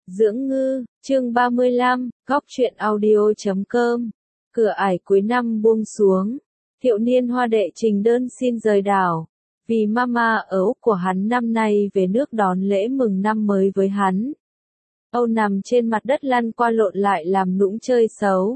Dưỡng ngư, chương 35, góc truyện audio.com. Cửa ải cuối năm buông xuống. Thiệu niên hoa đệ trình đơn xin rời đảo. Vì mama ở Úc của hắn năm nay về nước đón lễ mừng năm mới với hắn. Âu nằm trên mặt đất lăn qua lộn lại làm nũng chơi xấu.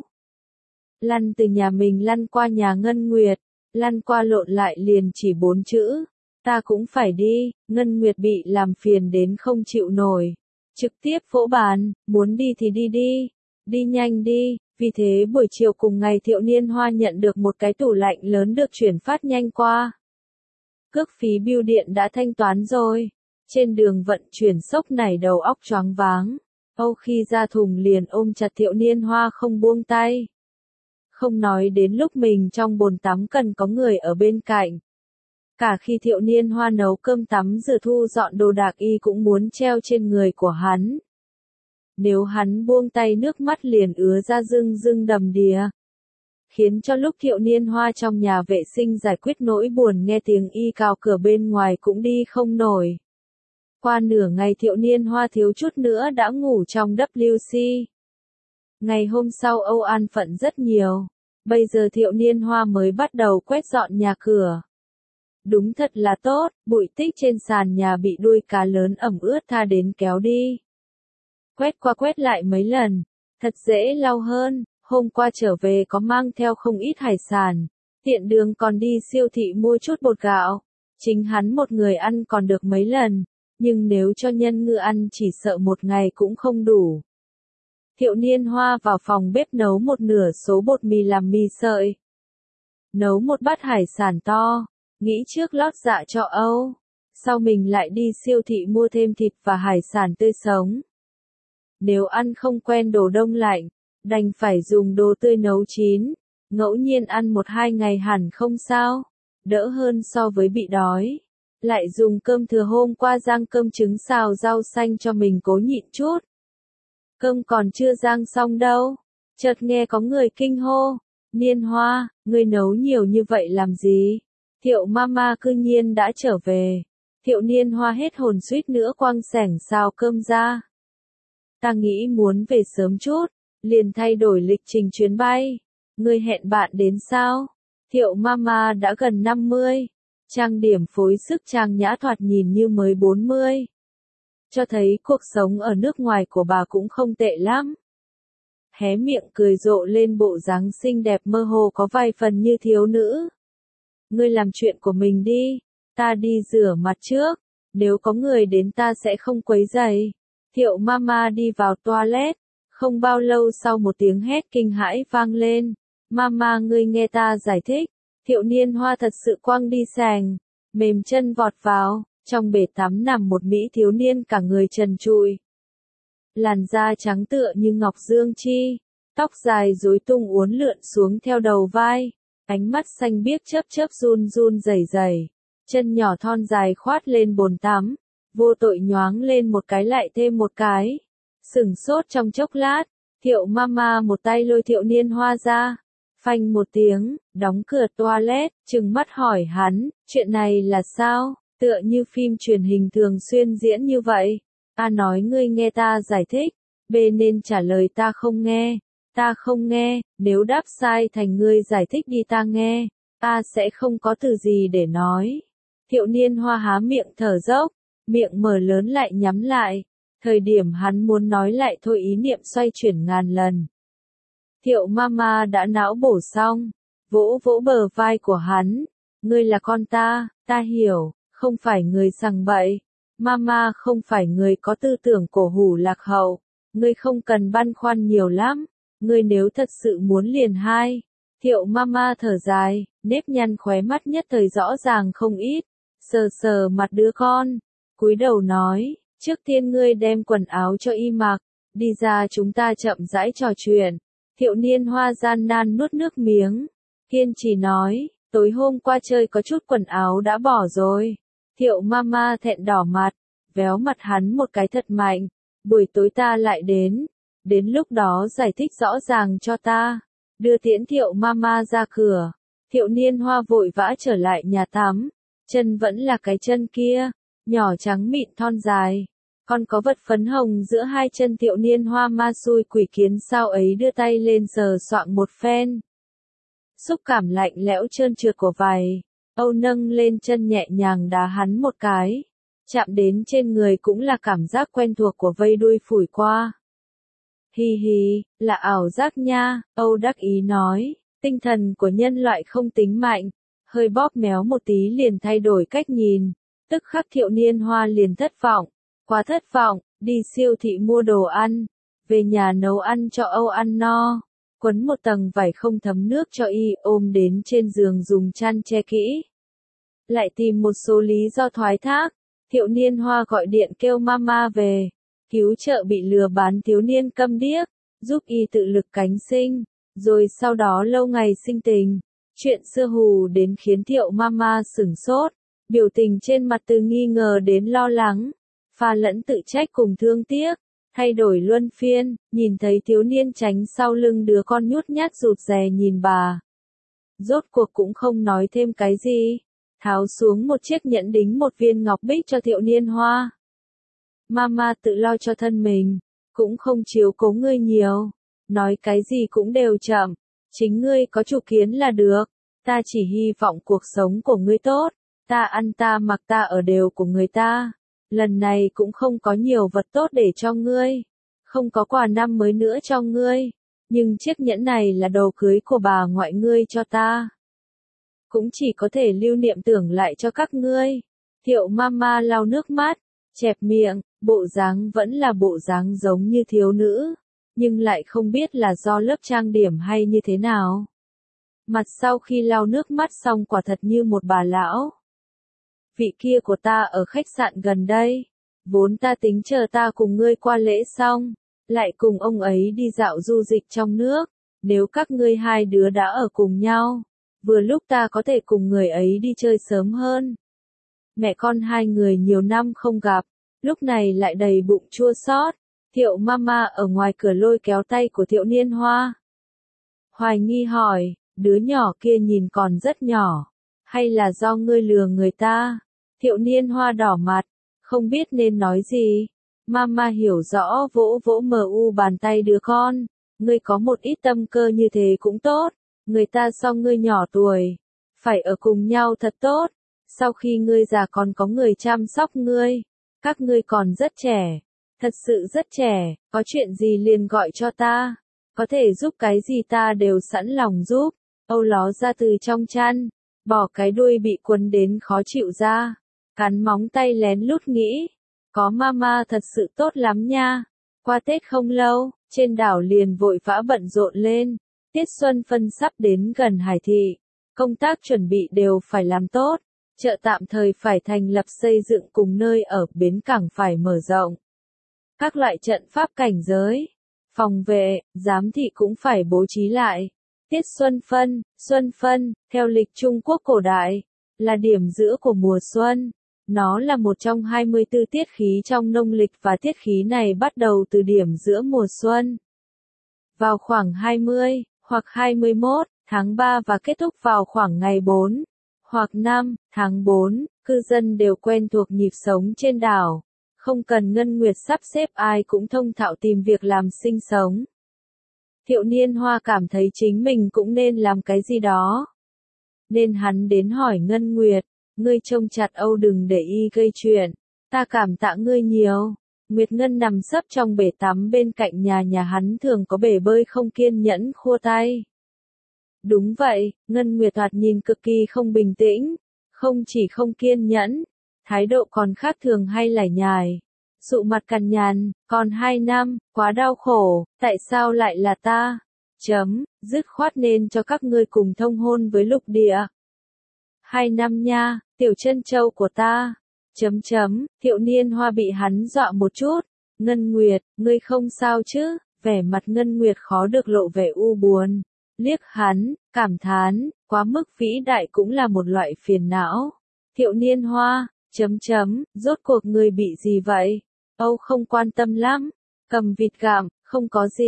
Lăn từ nhà mình lăn qua nhà Ngân Nguyệt, lăn qua lộn lại liền chỉ 4 chữ. Ta cũng phải đi, Ngân Nguyệt bị làm phiền đến không chịu nổi. Trực tiếp vỗ bàn, muốn đi thì đi đi, đi nhanh đi, vì thế buổi chiều cùng ngày Thiệu niên hoa nhận được một cái tủ lạnh lớn được chuyển phát nhanh qua. Cước phí bưu điện đã thanh toán rồi, trên đường vận chuyển sốc nảy đầu óc choáng váng, Âu khi ra thùng liền ôm chặt Thiệu niên hoa không buông tay. Không nói đến lúc mình trong bồn tắm cần có người ở bên cạnh. Cả khi Thiệu niên hoa nấu cơm tắm rửa thu dọn đồ đạc y cũng muốn treo trên người của hắn. Nếu hắn buông tay nước mắt liền ứa ra rưng rưng đầm đìa. Khiến cho lúc Thiệu niên hoa trong nhà vệ sinh giải quyết nỗi buồn nghe tiếng y cào cửa bên ngoài cũng đi không nổi. Qua nửa ngày Thiệu niên hoa thiếu chút nữa đã ngủ trong WC. Ngày hôm sau Âu an phận rất nhiều. Bây giờ Thiệu niên hoa mới bắt đầu quét dọn nhà cửa. Đúng thật là tốt, bụi tích trên sàn nhà bị đuôi cá lớn ẩm ướt tha đến kéo đi. Quét qua quét lại mấy lần, thật dễ lau hơn, hôm qua trở về có mang theo không ít hải sản, tiện đường còn đi siêu thị mua chút bột gạo, chính hắn một người ăn còn được mấy lần, nhưng nếu cho nhân ngư ăn chỉ sợ một ngày cũng không đủ. Thiệu niên hoa vào phòng bếp nấu một nửa số bột mì làm mì sợi. Nấu một bát hải sản to. Nghĩ trước lót dạ cho Âu, sau mình lại đi siêu thị mua thêm thịt và hải sản tươi sống. Nếu ăn không quen đồ đông lạnh, đành phải dùng đồ tươi nấu chín, ngẫu nhiên ăn 1-2 ngày hẳn không sao, đỡ hơn so với bị đói. Lại dùng cơm thừa hôm qua rang cơm trứng xào rau xanh cho mình cố nhịn chút. Cơm còn chưa rang xong đâu, chợt nghe có người kinh hô, niên hoa, ngươi nấu nhiều như vậy làm gì? Thiệu mama cư nhiên đã trở về. Thiệu niên hoa hết hồn suýt nữa quăng xẻng xào cơm ra. Ta nghĩ muốn về sớm chút, liền thay đổi lịch trình chuyến bay. Ngươi hẹn bạn đến sao? Thiệu mama đã gần 50, trang điểm phối sức trang nhã thoạt nhìn như mới 40. Cho thấy cuộc sống ở nước ngoài của bà cũng không tệ lắm. Hé miệng cười rộ lên bộ dáng xinh đẹp mơ hồ có vài phần như thiếu nữ. Ngươi làm chuyện của mình đi, ta đi rửa mặt trước, nếu có người đến ta sẽ không quấy rầy. Thiệu mama đi vào toilet, không bao lâu sau một tiếng hét kinh hãi vang lên. Mama ngươi nghe ta giải thích. Thiệu niên hoa thật sự quăng đi sàng, mềm chân vọt vào, trong bể tắm nằm một mỹ thiếu niên cả người trần trụi. Làn da trắng tựa như ngọc dương chi, tóc dài rối tung uốn lượn xuống theo đầu vai. Ánh mắt xanh biếc chớp chớp run run rẩy rẩy, chân nhỏ thon dài khoát lên bồn tắm, vô tội nhoáng lên một cái lại thêm một cái. Sửng sốt trong chốc lát, Thiệu mama một tay lôi Thiệu niên hoa ra, phanh một tiếng, đóng cửa toilet, trừng mắt hỏi hắn, chuyện này là sao, tựa như phim truyền hình thường xuyên diễn như vậy. A nói ngươi nghe ta giải thích, B nên trả lời ta không nghe. Ta không nghe, nếu đáp sai thành ngươi giải thích đi ta nghe, ta sẽ không có từ gì để nói. Thiệu niên hoa há miệng thở dốc, miệng mở lớn lại nhắm lại, thời điểm hắn muốn nói lại thôi ý niệm xoay chuyển ngàn lần. Thiệu mama đã não bổ xong, vỗ vỗ bờ vai của hắn, ngươi là con ta hiểu, không phải người sằng bậy, mama không phải người có tư tưởng cổ hủ lạc hậu, ngươi không cần băn khoăn nhiều lắm. Ngươi nếu thật sự muốn liền hai. Thiệu mama thở dài, nếp nhăn khóe mắt nhất thời rõ ràng không ít, sờ sờ mặt đứa con, cúi đầu nói, trước tiên ngươi đem quần áo cho y mặc, đi ra chúng ta chậm rãi trò chuyện. Thiệu niên hoa gian nan nuốt nước miếng, kiên trì nói, tối hôm qua chơi có chút quần áo đã bỏ rồi. Thiệu mama thẹn đỏ mặt, véo mặt hắn một cái thật mạnh, buổi tối ta lại đến lúc đó giải thích rõ ràng cho ta, đưa tiễn Thiệu mama ra cửa. Thiệu niên hoa vội vã trở lại nhà tắm, chân vẫn là cái chân kia, nhỏ trắng mịn thon dài, Còn có vật phấn hồng giữa hai chân Thiệu Niên Hoa ma xui quỷ kiến sao ấy đưa tay lên sờ soạng một phen. Xúc cảm lạnh lẽo trơn trượt của vải, Âu nâng lên chân nhẹ nhàng đá hắn một cái. Chạm đến trên người cũng là cảm giác quen thuộc của vây đuôi phủi qua. Hi hi, là ảo giác nha, Âu đắc ý nói, tinh thần của nhân loại không tính mạnh, hơi bóp méo một tí liền thay đổi cách nhìn, tức khắc Thiệu Niên Hoa liền thất vọng, quá thất vọng, đi siêu thị mua đồ ăn, về nhà nấu ăn cho Âu ăn no, quấn một tầng vải không thấm nước cho y ôm đến trên giường dùng chăn che kỹ. Lại tìm một số lý do thoái thác, Thiệu Niên Hoa gọi điện kêu mama về, cứu trợ bị lừa bán thiếu niên câm điếc, giúp y tự lực cánh sinh, rồi sau đó lâu ngày sinh tình. Chuyện xưa hù đến khiến Thiệu mama sửng sốt, biểu tình trên mặt từ nghi ngờ đến lo lắng, pha lẫn tự trách cùng thương tiếc, thay đổi luân phiên, nhìn thấy thiếu niên tránh sau lưng đứa con nhút nhát rụt rè nhìn bà. Rốt cuộc cũng không nói thêm cái gì, tháo xuống một chiếc nhẫn đính một viên ngọc bích cho Thiệu Niên Hoa. Mama tự lo cho thân mình, cũng không chiếu cố ngươi nhiều, nói cái gì cũng đều chậm, chính ngươi có chủ kiến là được, ta chỉ hy vọng cuộc sống của ngươi tốt, ta ăn ta mặc ta ở đều của người ta, lần này cũng không có nhiều vật tốt để cho ngươi, không có quà năm mới nữa cho ngươi, nhưng chiếc nhẫn này là đồ cưới của bà ngoại ngươi cho ta. Cũng chỉ có thể lưu niệm tưởng lại cho các ngươi. Thiệu mama lau nước mắt, chẹp miệng, bộ dáng vẫn là bộ dáng giống như thiếu nữ, nhưng lại không biết là do lớp trang điểm hay như thế nào. Mặt sau khi lau nước mắt xong quả thật như một bà lão. Vị kia của ta ở khách sạn gần đây, vốn ta tính chờ ta cùng ngươi qua lễ xong, lại cùng ông ấy đi dạo du dịch trong nước, nếu các ngươi hai đứa đã ở cùng nhau, vừa lúc ta có thể cùng người ấy đi chơi sớm hơn. Mẹ con hai người nhiều năm không gặp, lúc này lại đầy bụng chua xót. Thiệu mama ở ngoài cửa lôi kéo tay của Thiệu Niên Hoa. Hoài nghi hỏi, đứa nhỏ kia nhìn còn rất nhỏ, hay là do ngươi lừa người ta? Thiệu Niên Hoa đỏ mặt, không biết nên nói gì. Mama hiểu rõ vỗ vỗ bàn tay đứa con, ngươi có một ít tâm cơ như thế cũng tốt, người ta so ngươi nhỏ tuổi, phải ở cùng nhau thật tốt, sau khi ngươi già còn có người chăm sóc ngươi, các ngươi còn rất trẻ, thật sự rất trẻ, có chuyện gì liền gọi cho ta, có thể giúp cái gì ta đều sẵn lòng giúp. Âu ló ra từ trong chăn, bỏ cái đuôi bị quấn đến khó chịu ra, cắn móng tay lén lút nghĩ, có mama thật sự tốt lắm nha. Qua Tết không lâu, trên đảo liền vội vã bận rộn lên, tiết xuân phân sắp đến gần Hải Thị, công tác chuẩn bị đều phải làm tốt, chợ tạm thời phải thành lập xây dựng cùng nơi ở bến cảng phải mở rộng. Các loại trận pháp cảnh giới, phòng vệ, giám thị cũng phải bố trí lại. Tiết Xuân Phân, theo lịch Trung Quốc cổ đại, là điểm giữa của mùa xuân. Nó là một trong 24 tiết khí trong nông lịch và tiết khí này bắt đầu từ điểm giữa mùa xuân. Vào khoảng 20, hoặc 21, tháng 3 và kết thúc vào khoảng ngày 4, hoặc 5, tháng 4, cư dân đều quen thuộc nhịp sống trên đảo. Không cần Ngân Nguyệt sắp xếp ai cũng thông thạo tìm việc làm sinh sống. Thiệu Niên Hoa cảm thấy chính mình cũng nên làm cái gì đó. Nên hắn đến hỏi Ngân Nguyệt, ngươi trông chặt Âu đừng để y gây chuyện, ta cảm tạ ngươi nhiều. Nguyệt Ngân nằm sấp trong bể tắm bên cạnh nhà hắn thường có bể bơi không kiên nhẫn khua tay. Đúng vậy, Ngân Nguyệt thoạt nhìn cực kỳ không bình tĩnh, không chỉ không kiên nhẫn, thái độ còn khác thường hay lải nhải. Sụ mặt cằn nhằn, còn 2 năm, quá đau khổ, tại sao lại là ta? Dứt khoát nên cho các ngươi cùng thông hôn với Lục Địa. 2 năm nha, tiểu chân châu của ta. Thiệu Niên Hoa bị hắn dọa một chút. Ngân Nguyệt, ngươi không sao chứ? Vẻ mặt Ngân Nguyệt khó được lộ vẻ u buồn. Liếc hắn, cảm thán, quá mức vĩ đại cũng là một loại phiền não. Thiệu Niên Hoa, rốt cuộc ngươi bị gì vậy? Âu không quan tâm lắm. Cầm vịt gặm, không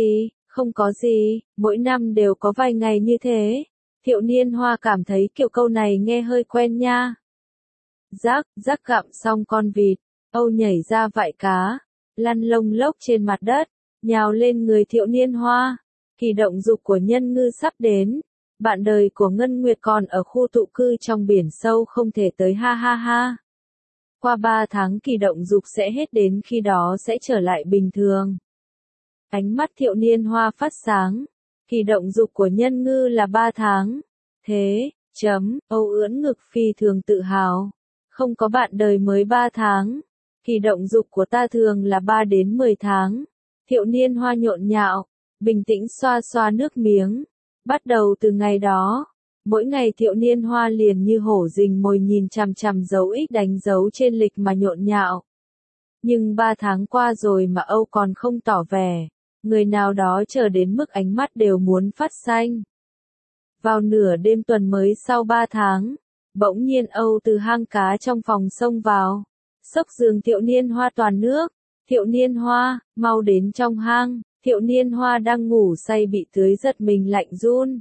có gì, mỗi năm đều có vài ngày như thế. Thiệu Niên Hoa cảm thấy kiểu câu này nghe hơi quen nha. Rắc gặm xong con vịt, Âu nhảy ra vại cá, lăn lông lốc trên mặt đất, nhào lên người Thiệu Niên Hoa. Kỳ động dục của Nhân Ngư sắp đến. Bạn đời của Ngân Nguyệt còn ở khu tụ cư trong biển sâu không thể tới ha ha ha. Qua 3 tháng kỳ động dục sẽ hết, đến khi đó sẽ trở lại bình thường. Ánh mắt Thiệu Niên Hoa phát sáng. Kỳ động dục của Nhân Ngư là 3 tháng. Thế, Âu ưỡn ngực phi thường tự hào. Không có bạn đời mới 3 tháng. Kỳ động dục của ta thường là 3 đến 10 tháng. Thiệu Niên Hoa nhộn nhạo, bình tĩnh xoa xoa nước miếng. Bắt đầu từ ngày đó, mỗi ngày Thiệu Niên Hoa liền như hổ rình mồi nhìn chằm chằm dấu X đánh dấu trên lịch mà nhộn nhạo. Nhưng 3 tháng qua rồi mà Âu còn không tỏ vẻ. Người nào đó chờ đến mức ánh mắt đều muốn phát xanh. Vào nửa đêm tuần mới sau 3 tháng, bỗng nhiên Âu từ hang cá trong phòng xông vào. Xốc giường Thiệu Niên Hoa toàn nước. Thiệu Niên Hoa, mau đến trong hang. Thiệu Niên Hoa đang ngủ say bị tưới giật mình lạnh run.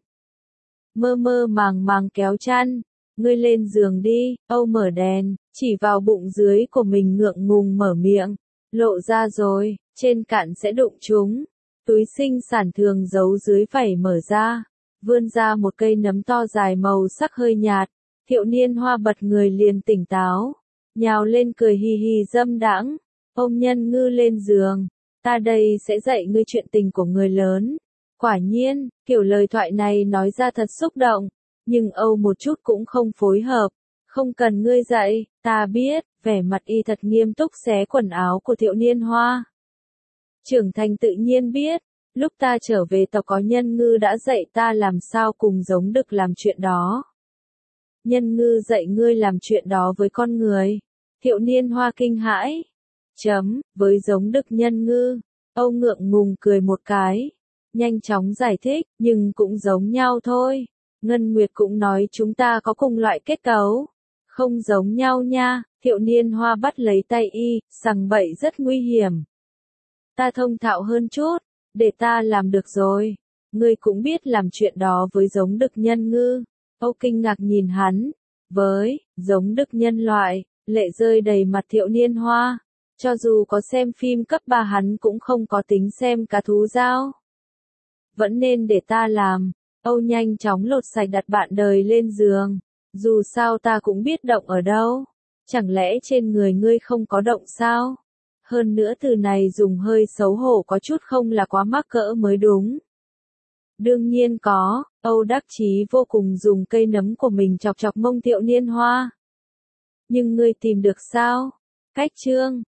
Mơ mơ màng màng kéo chăn. Ngươi lên giường đi. Âu mở đèn, chỉ vào bụng dưới của mình ngượng ngùng mở miệng. Lộ ra rồi, trên cạn sẽ đụng chúng. Túi sinh sản thường giấu dưới vảy mở ra. Vươn ra một cây nấm to dài màu sắc hơi nhạt. Thiệu Niên Hoa bật người liền tỉnh táo. Nhào lên cười hì hì dâm đãng. Ôm Nhân Ngư lên giường. Ta đây sẽ dạy ngươi chuyện tình của người lớn. Quả nhiên, kiểu lời thoại này nói ra thật xúc động. Nhưng Âu một chút cũng không phối hợp. Không cần ngươi dạy, ta biết. Vẻ mặt y thật nghiêm túc xé quần áo của Thiệu Niên Hoa. Trưởng thành tự nhiên biết. Lúc ta trở về tộc có Nhân Ngư đã dạy ta làm sao cùng giống đực làm chuyện đó. Nhân Ngư dạy ngươi làm chuyện đó với con người. Thiệu Niên Hoa kinh hãi. Với giống đực Nhân Ngư. Âu ngượng ngùng cười một cái. Nhanh chóng giải thích, nhưng cũng giống nhau thôi. Ngân Nguyệt cũng nói chúng ta có cùng loại kết cấu. Không giống nhau nha. Thiệu Niên Hoa bắt lấy tay y, sằng bậy rất nguy hiểm. Ta thông thạo hơn chút. Để ta làm được rồi. Ngươi cũng biết làm chuyện đó với giống đực Nhân Ngư. Âu kinh ngạc nhìn hắn. Với giống đực nhân loại, lệ rơi đầy mặt Thiệu Niên Hoa. Cho dù có xem phim cấp 3 hắn cũng không có tính xem cá thú dao. Vẫn nên để ta làm. Âu nhanh chóng lột sạch đặt bạn đời lên giường. Dù sao ta cũng biết động ở đâu. Chẳng lẽ trên người ngươi không có động sao? Hơn nữa từ này dùng hơi xấu hổ có chút không là quá mắc cỡ mới đúng. Đương nhiên có. Âu đắc chí vô cùng dùng cây nấm của mình chọc chọc mông Thiệu Niên Hoa. Nhưng ngươi tìm được sao? Cách chương